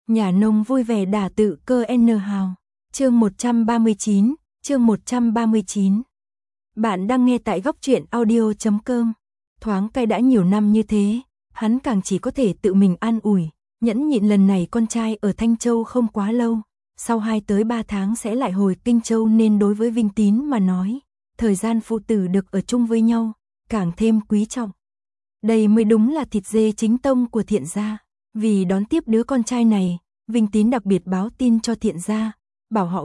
Nhà nông vui vẻ đả tự cơ N hào. Chương 139, chương 139. Bạn đang nghe tại góc truyện audio.com. Thoáng cay đã nhiều năm như thế, hắn càng chỉ có thể tự mình an ủi, nhẫn nhịn lần này con trai ở Thanh Châu không quá lâu, sau 2 tới 3 tháng sẽ lại hồi Kinh Châu nên đối với Vinh Tín mà nói, thời gian phụ tử được ở chung với nhau, càng thêm quý trọng. Đây mới đúng là thịt dê chính tông của Thiện gia. Vì đón tiếp đứa con trai này, Vinh Tín đặc biệt báo tin cho Thiện gia, bảo họ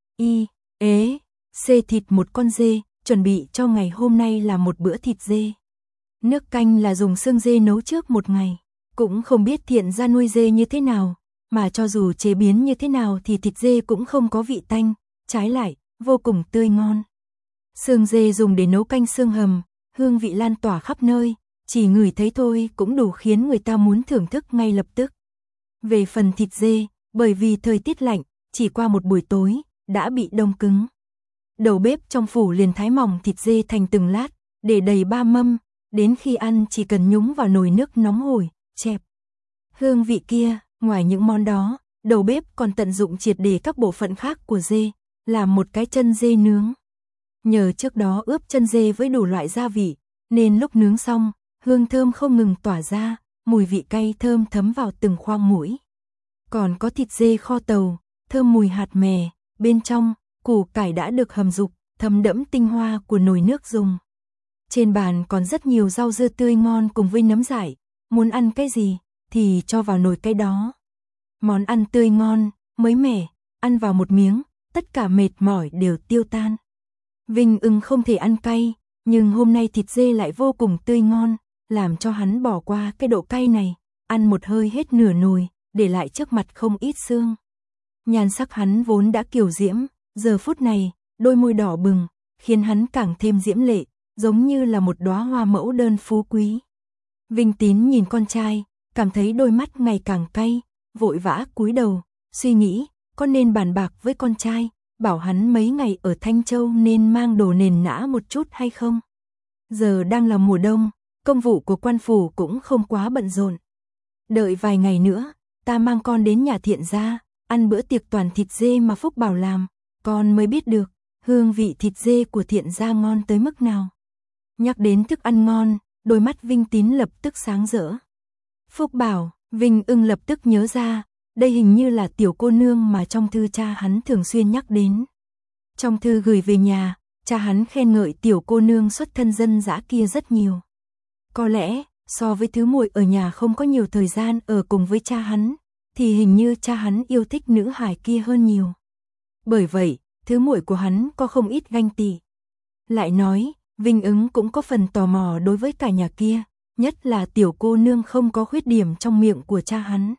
C thịt một con dê, chuẩn bị cho ngày hôm nay là một bữa thịt dê. Nước canh là dùng xương dê nấu trước một ngày, cũng không biết Thiện gia nuôi dê như thế nào, mà cho dù chế biến như thế nào thì thịt dê cũng không có vị tanh, trái lại, vô cùng tươi ngon. Xương dê dùng để nấu canh xương hầm, hương vị lan tỏa khắp nơi, chỉ ngửi thấy thôi cũng đủ khiến người ta muốn thưởng thức ngay lập tức. Về phần thịt dê, bởi vì thời tiết lạnh, chỉ qua một buổi tối, đã bị đông cứng. Đầu bếp trong phủ liền thái mỏng thịt dê thành từng lát, để đầy 3 mâm, đến khi ăn chỉ cần nhúng vào nồi nước nóng hổi, chẹp. Hương vị kia, ngoài những món đó, đầu bếp còn tận dụng triệt để các bộ phận khác của dê, làm một cái chân dê nướng. Nhờ trước đó ướp chân dê với đủ loại gia vị, nên lúc nướng xong, hương thơm không ngừng tỏa ra, mùi vị cay thơm thấm vào từng khoang mũi. Còn có thịt dê kho tàu, thơm mùi hạt mè, bên trong, củ cải đã được hầm dục, thấm đẫm tinh hoa của nồi nước dùng. Trên bàn còn rất nhiều rau dưa tươi ngon cùng với nấm dại, muốn ăn cái gì thì cho vào nồi cái đó. Món ăn tươi ngon, mới mẻ, ăn vào một miếng, tất cả mệt mỏi đều tiêu tan. Vinh Ưng không thể ăn cay, nhưng hôm nay thịt dê lại vô cùng tươi ngon, làm cho hắn bỏ qua cái độ cay này, ăn một hơi hết nửa nồi, để lại trước mặt không ít xương. Nhan sắc hắn vốn đã kiều diễm, giờ phút này, đôi môi đỏ bừng, khiến hắn càng thêm diễm lệ, giống như là một đóa hoa mẫu đơn phú quý. Vinh Tín nhìn con trai, cảm thấy đôi mắt ngày càng cay, vội vã cúi đầu, suy nghĩ, có nên bàn bạc với con trai, bảo hắn mấy ngày ở Thanh Châu nên mang đồ nền nã một chút hay không. Giờ đang là mùa đông, công vụ của quan phủ cũng không quá bận rộn. Đợi vài ngày nữa, ta mang con đến nhà Thiện gia, ăn bữa tiệc toàn thịt dê mà Phúc Bảo làm, con mới biết được, hương vị thịt dê của Thiện gia ngon tới mức nào. Nhắc đến thức ăn ngon, đôi mắt Vinh Tín lập tức sáng rỡ. Phúc Bảo, Vinh Ưng lập tức nhớ ra, đây hình như là tiểu cô nương mà trong thư cha hắn thường xuyên nhắc đến. Trong thư gửi về nhà, cha hắn khen ngợi tiểu cô nương xuất thân dân dã kia rất nhiều. Có lẽ, so với thứ muội ở nhà không có nhiều thời gian ở cùng với cha hắn, thì hình như cha hắn yêu thích nữ hài kia hơn nhiều. Bởi vậy, thứ muội của hắn có không ít ganh tị. Lại nói, Vinh Ứng cũng có phần tò mò đối với cả nhà kia, nhất là tiểu cô nương không có khuyết điểm trong miệng của cha hắn.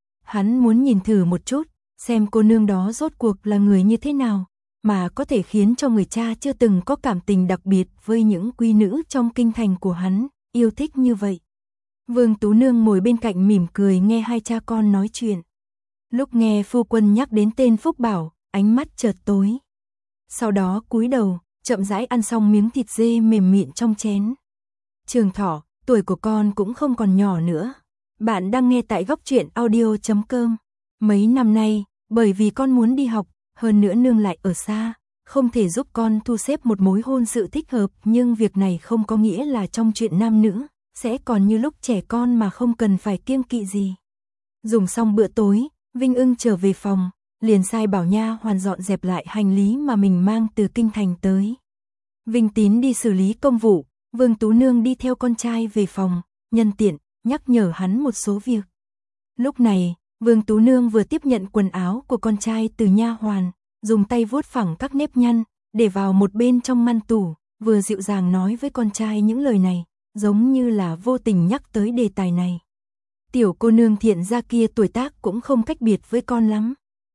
Hắn muốn nhìn thử một chút, xem cô nương đó rốt cuộc là người như thế nào, mà có thể khiến cho người cha chưa từng có cảm tình đặc biệt với những quý nữ trong kinh thành của hắn, yêu thích như vậy. Vương Tú Nương ngồi bên cạnh mỉm cười nghe hai cha con nói chuyện. Lúc nghe phu quân nhắc đến tên Phúc Bảo, ánh mắt chợt tối. Sau đó cúi đầu, chậm rãi ăn xong miếng thịt dê mềm mịn trong chén. Trường Thỏ, tuổi của con cũng không còn nhỏ nữa. Bạn đang nghe tại góc truyện audio.com. Mấy năm nay, bởi vì con muốn đi học, hơn nữa nương lại ở xa, không thể giúp con thu xếp một mối hôn sự thích hợp, nhưng việc này không có nghĩa là trong chuyện nam nữ sẽ còn như lúc trẻ con mà không cần phải kiêng kỵ gì. Dùng xong bữa tối, Vinh Ưng trở về phòng, liền sai bảo nha hoàn dọn dẹp lại hành lý mà mình mang từ kinh thành tới. Vinh Tín đi xử lý công vụ, Vương Tú Nương đi theo con trai về phòng, nhân tiện nhắc nhở hắn một số việc. Lúc này, Vương Tú Nương vừa tiếp nhận quần áo của con trai từ nha hoàn, dùng tay vuốt phẳng các nếp nhăn, để vào một bên trong ngăn tủ, vừa dịu dàng nói với con trai những lời này, giống như là vô tình nhắc tới đề tài này. Tiểu cô nương Thiện gia kia tuổi tác cũng không cách biệt với con lắm.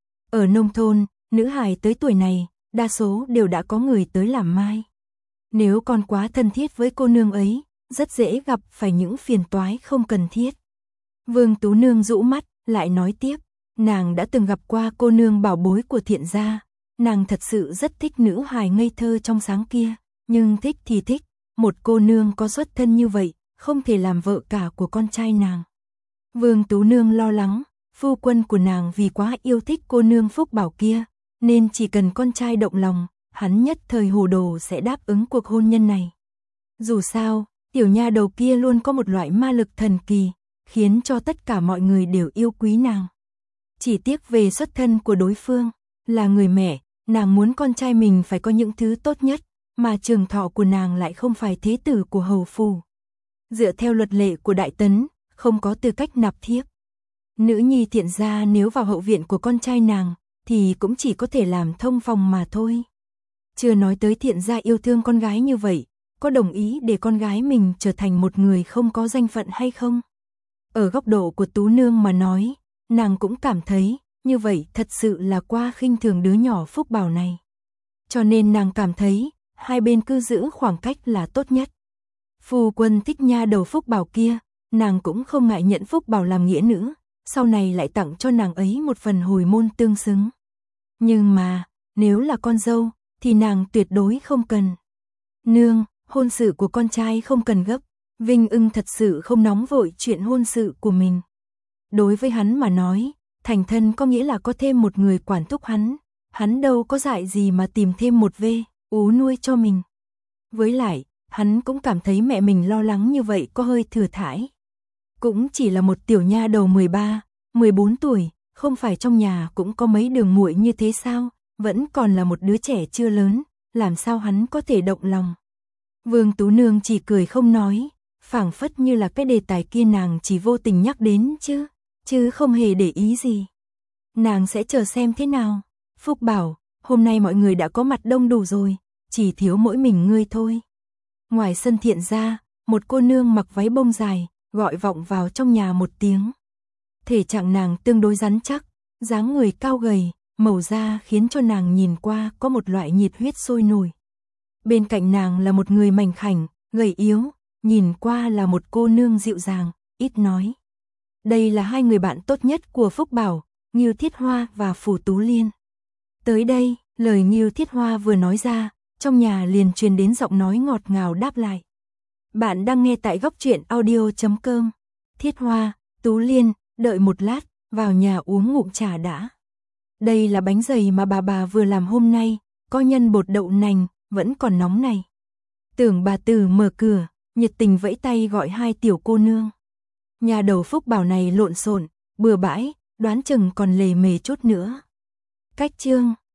Ở nông thôn, nữ hài tới tuổi này, đa số đều đã có người tới làm mai. Nếu con quá thân thiết với cô nương ấy, rất dễ gặp phải những phiền toái không cần thiết. Vương Tú Nương rũ mắt, lại nói tiếp, nàng đã từng gặp qua cô nương bảo bối của Thiện gia, nàng thật sự rất thích nữ hài ngây thơ trong sáng kia, nhưng thích thì thích, một cô nương có xuất thân như vậy, không thể làm vợ cả của con trai nàng. Vương Tú Nương lo lắng, phu quân của nàng vì quá yêu thích cô nương Phúc Bảo kia, nên chỉ cần con trai động lòng, hắn nhất thời hồ đồ sẽ đáp ứng cuộc hôn nhân này. Dù sao, tiểu nha đầu kia luôn có một loại ma lực thần kỳ, khiến cho tất cả mọi người đều yêu quý nàng. Chỉ tiếc về xuất thân của đối phương, là người mẹ, nàng muốn con trai mình phải có những thứ tốt nhất, mà trường thọ của nàng lại không phải thế tử của hầu phủ. Dựa theo luật lệ của Đại Tấn, không có tư cách nạp thiếp. Nữ nhi Thiện gia nếu vào hậu viện của con trai nàng, thì cũng chỉ có thể làm thông phòng mà thôi. Chưa nói tới Thiện gia yêu thương con gái như vậy, có đồng ý để con gái mình trở thành một người không có danh phận hay không? Ở góc độ của Tú Nương mà nói, nàng cũng cảm thấy, như vậy thật sự là quá khinh thường đứa nhỏ Phúc Bảo này. Cho nên nàng cảm thấy, hai bên cứ giữ khoảng cách là tốt nhất. Phu quân thích nha đầu Phúc Bảo kia, nàng cũng không ngại nhận Phúc Bảo làm nghĩa nữ, sau này lại tặng cho nàng ấy một phần hồi môn tương xứng. Nhưng mà, nếu là con dâu, thì nàng tuyệt đối không cần. Nương, hôn sự của con trai không cần gấp, Vinh Ưng thật sự không nóng vội chuyện hôn sự của mình. Đối với hắn mà nói, thành thân có nghĩa là có thêm một người quản thúc hắn đâu có dại gì mà tìm thêm một ú nuôi cho mình. Với lại, hắn cũng cảm thấy mẹ mình lo lắng như vậy có hơi thừa thãi. Cũng chỉ là một tiểu nha đầu 13, 14 tuổi, không phải trong nhà cũng có mấy đường muội như thế sao, vẫn còn là một đứa trẻ chưa lớn, làm sao hắn có thể động lòng. Vương Tú Nương chỉ cười không nói, phảng phất như là cái đề tài kia nàng chỉ vô tình nhắc đến chứ không hề để ý gì. Nàng sẽ chờ xem thế nào. Phúc bảo, hôm nay mọi người đã có mặt đông đủ rồi, chỉ thiếu mỗi mình ngươi thôi. Ngoài sân Thiện gia, một cô nương mặc váy bông dài, gọi vọng vào trong nhà một tiếng. Thể trạng nàng tương đối rắn chắc, dáng người cao gầy, màu da khiến cho nàng nhìn qua có một loại nhiệt huyết sôi nổi. Bên cạnh nàng là một người mảnh khảnh, gầy yếu, nhìn qua là một cô nương dịu dàng, ít nói. Đây là hai người bạn tốt nhất của Phúc Bảo, Ngưu Thiết Hoa và Phù Tú Liên. Tới đây, lời Ngưu Thiết Hoa vừa nói ra, trong nhà liền truyền đến giọng nói ngọt ngào đáp lại. Bạn đang nghe tại Góc Truyện Audio.com. Thiết Hoa, Tú Liên, đợi một lát, vào nhà uống ngụm trà đã. Đây là bánh dày mà bà vừa làm hôm nay, có nhân bột đậu nành, vẫn còn nóng này. Tưởng bà Từ mở cửa, nhiệt tình vẫy tay gọi hai tiểu cô nương. Nhà đầu Phúc Bảo này lộn xộn, bừa bãi, đoán chừng còn lề mề chút nữa. Cách chương